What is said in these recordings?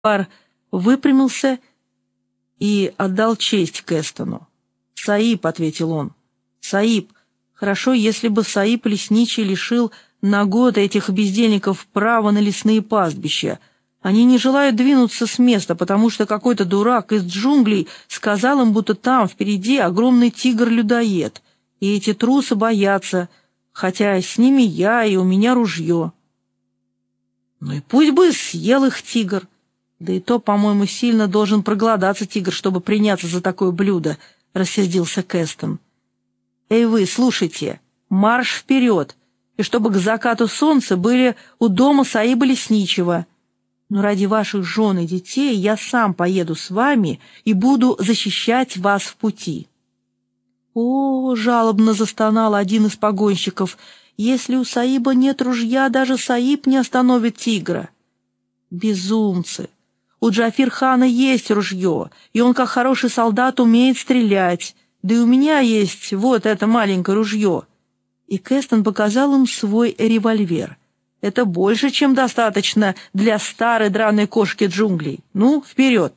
Пар выпрямился и отдал честь Кэстону. «Саиб», — ответил он, — «Саиб, хорошо, если бы Саиб Лесничий лишил на год этих бездельников права на лесные пастбища. Они не желают двинуться с места, потому что какой-то дурак из джунглей сказал им, будто там впереди огромный тигр-людоед, и эти трусы боятся, хотя с ними я и у меня ружье». «Ну и пусть бы съел их тигр. Да и то, по-моему, сильно должен проголодаться тигр, чтобы приняться за такое блюдо», — рассердился Кэстон. «Эй вы, слушайте, марш вперед, и чтобы к закату солнца были у дома Саиба Лесничего. Но ради ваших жен и детей я сам поеду с вами и буду защищать вас в пути». «О, — жалобно застонал один из погонщиков, — если у Саиба нет ружья, даже Саиб не остановит тигра». «Безумцы! У Джафир-хана есть ружье, и он, как хороший солдат, умеет стрелять. Да и у меня есть вот это маленькое ружье». И Кэстон показал им свой револьвер. «Это больше, чем достаточно для старой драной кошки джунглей. Ну, вперед!»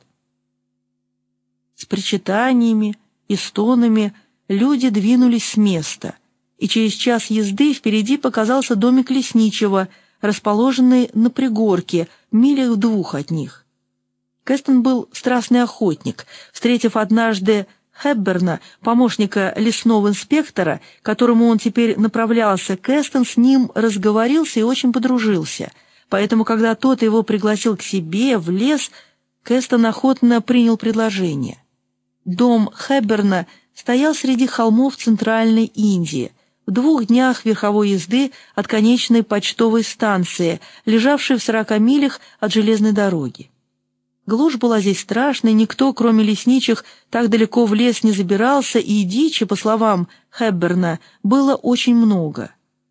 С причитаниями и стонами люди двинулись с места, и через час езды впереди показался домик лесничего, расположенный на пригорке, милях в 2 от них. Кэстон был страстный охотник. Встретив однажды Хэбберна, помощника лесного инспектора, к которому он теперь направлялся, Кэстон с ним разговорился и очень подружился. Поэтому, когда тот его пригласил к себе в лес, Кэстон охотно принял предложение. Дом Хэбберна стоял среди холмов Центральной Индии, в 2 днях верховой езды от конечной почтовой станции, лежавшей в 40 милях от железной дороги. Глушь была здесь страшной, никто, кроме лесничих, так далеко в лес не забирался, и дичи, по словам Хэбберна, было очень много.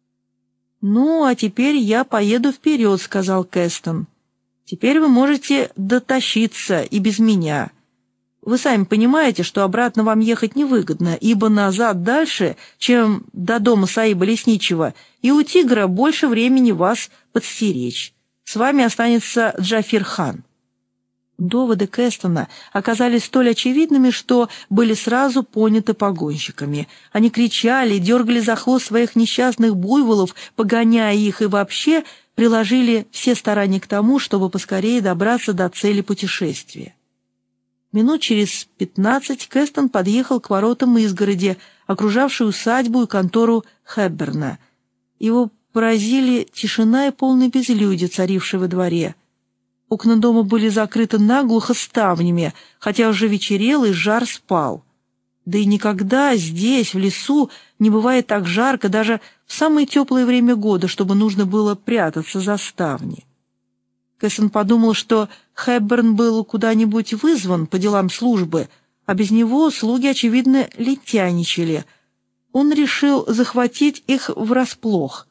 «Ну, а теперь я поеду вперед», — сказал Кэстон. «Теперь вы можете дотащиться и без меня. Вы сами понимаете, что обратно вам ехать невыгодно, ибо назад дальше, чем до дома Саиба Лесничего, и у тигра больше времени вас подстеречь. С вами останется Джафир-хан». Доводы Кэстона оказались столь очевидными, что были сразу поняты погонщиками. Они кричали, дергали за хвост своих несчастных буйволов, погоняя их, и вообще приложили все старания к тому, чтобы поскорее добраться до цели путешествия. Минут через 15 Кэстон подъехал к воротам изгороди, окружавшей усадьбу и контору Хэбберна. Его поразили тишина и полное безлюдье, царившее во дворе. Окна дома были закрыты наглухо ставнями, хотя уже вечерело и жар спал. Да и никогда здесь, в лесу, не бывает так жарко, даже в самое теплое время года, чтобы нужно было прятаться за ставни. Кэстон подумал, что Хэбберн был куда-нибудь вызван по делам службы, а без него слуги, очевидно, лентяйничали. Он решил захватить их врасплох.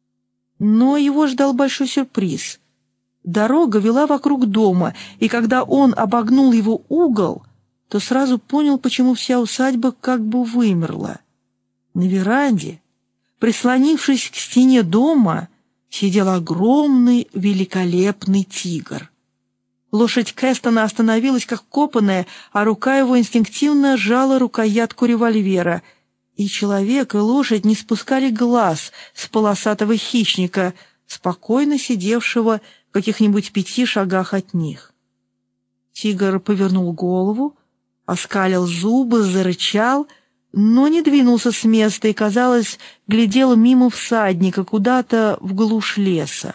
Но его ждал большой сюрприз. Дорога вела вокруг дома, и когда он обогнул его угол, то сразу понял, почему вся усадьба как бы вымерла. На веранде, прислонившись к стене дома, сидел огромный великолепный тигр. Лошадь Кэстона остановилась как вкопанная, а рука его инстинктивно сжала рукоятку револьвера, и человек и лошадь не спускали глаз с полосатого хищника, спокойно сидевшего в каких-нибудь 5 шагах от них. Тигр повернул голову, оскалил зубы, зарычал, но не двинулся с места и, казалось, глядел мимо всадника куда-то в глушь леса.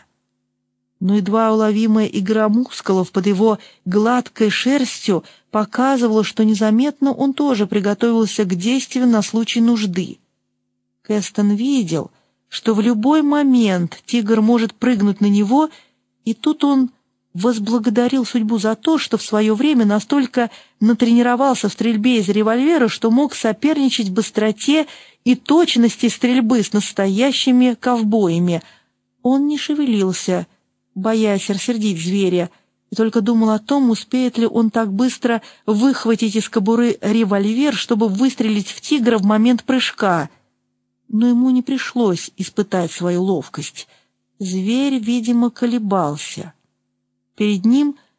Но едва уловимая игра мускулов под его гладкой шерстью показывала, что незаметно он тоже приготовился к действию на случай нужды. Кэстон видел, что в любой момент тигр может прыгнуть на него, и тут он возблагодарил судьбу за то, что в свое время настолько натренировался в стрельбе из револьвера, что мог соперничать в быстроте и точности стрельбы с настоящими ковбоями. Он не шевелился, боясь рассердить зверя, и только думал о том, успеет ли он так быстро выхватить из кобуры револьвер, чтобы выстрелить в тигра в момент прыжка. Но ему не пришлось испытать свою ловкость. Зверь, видимо, колебался. Перед ним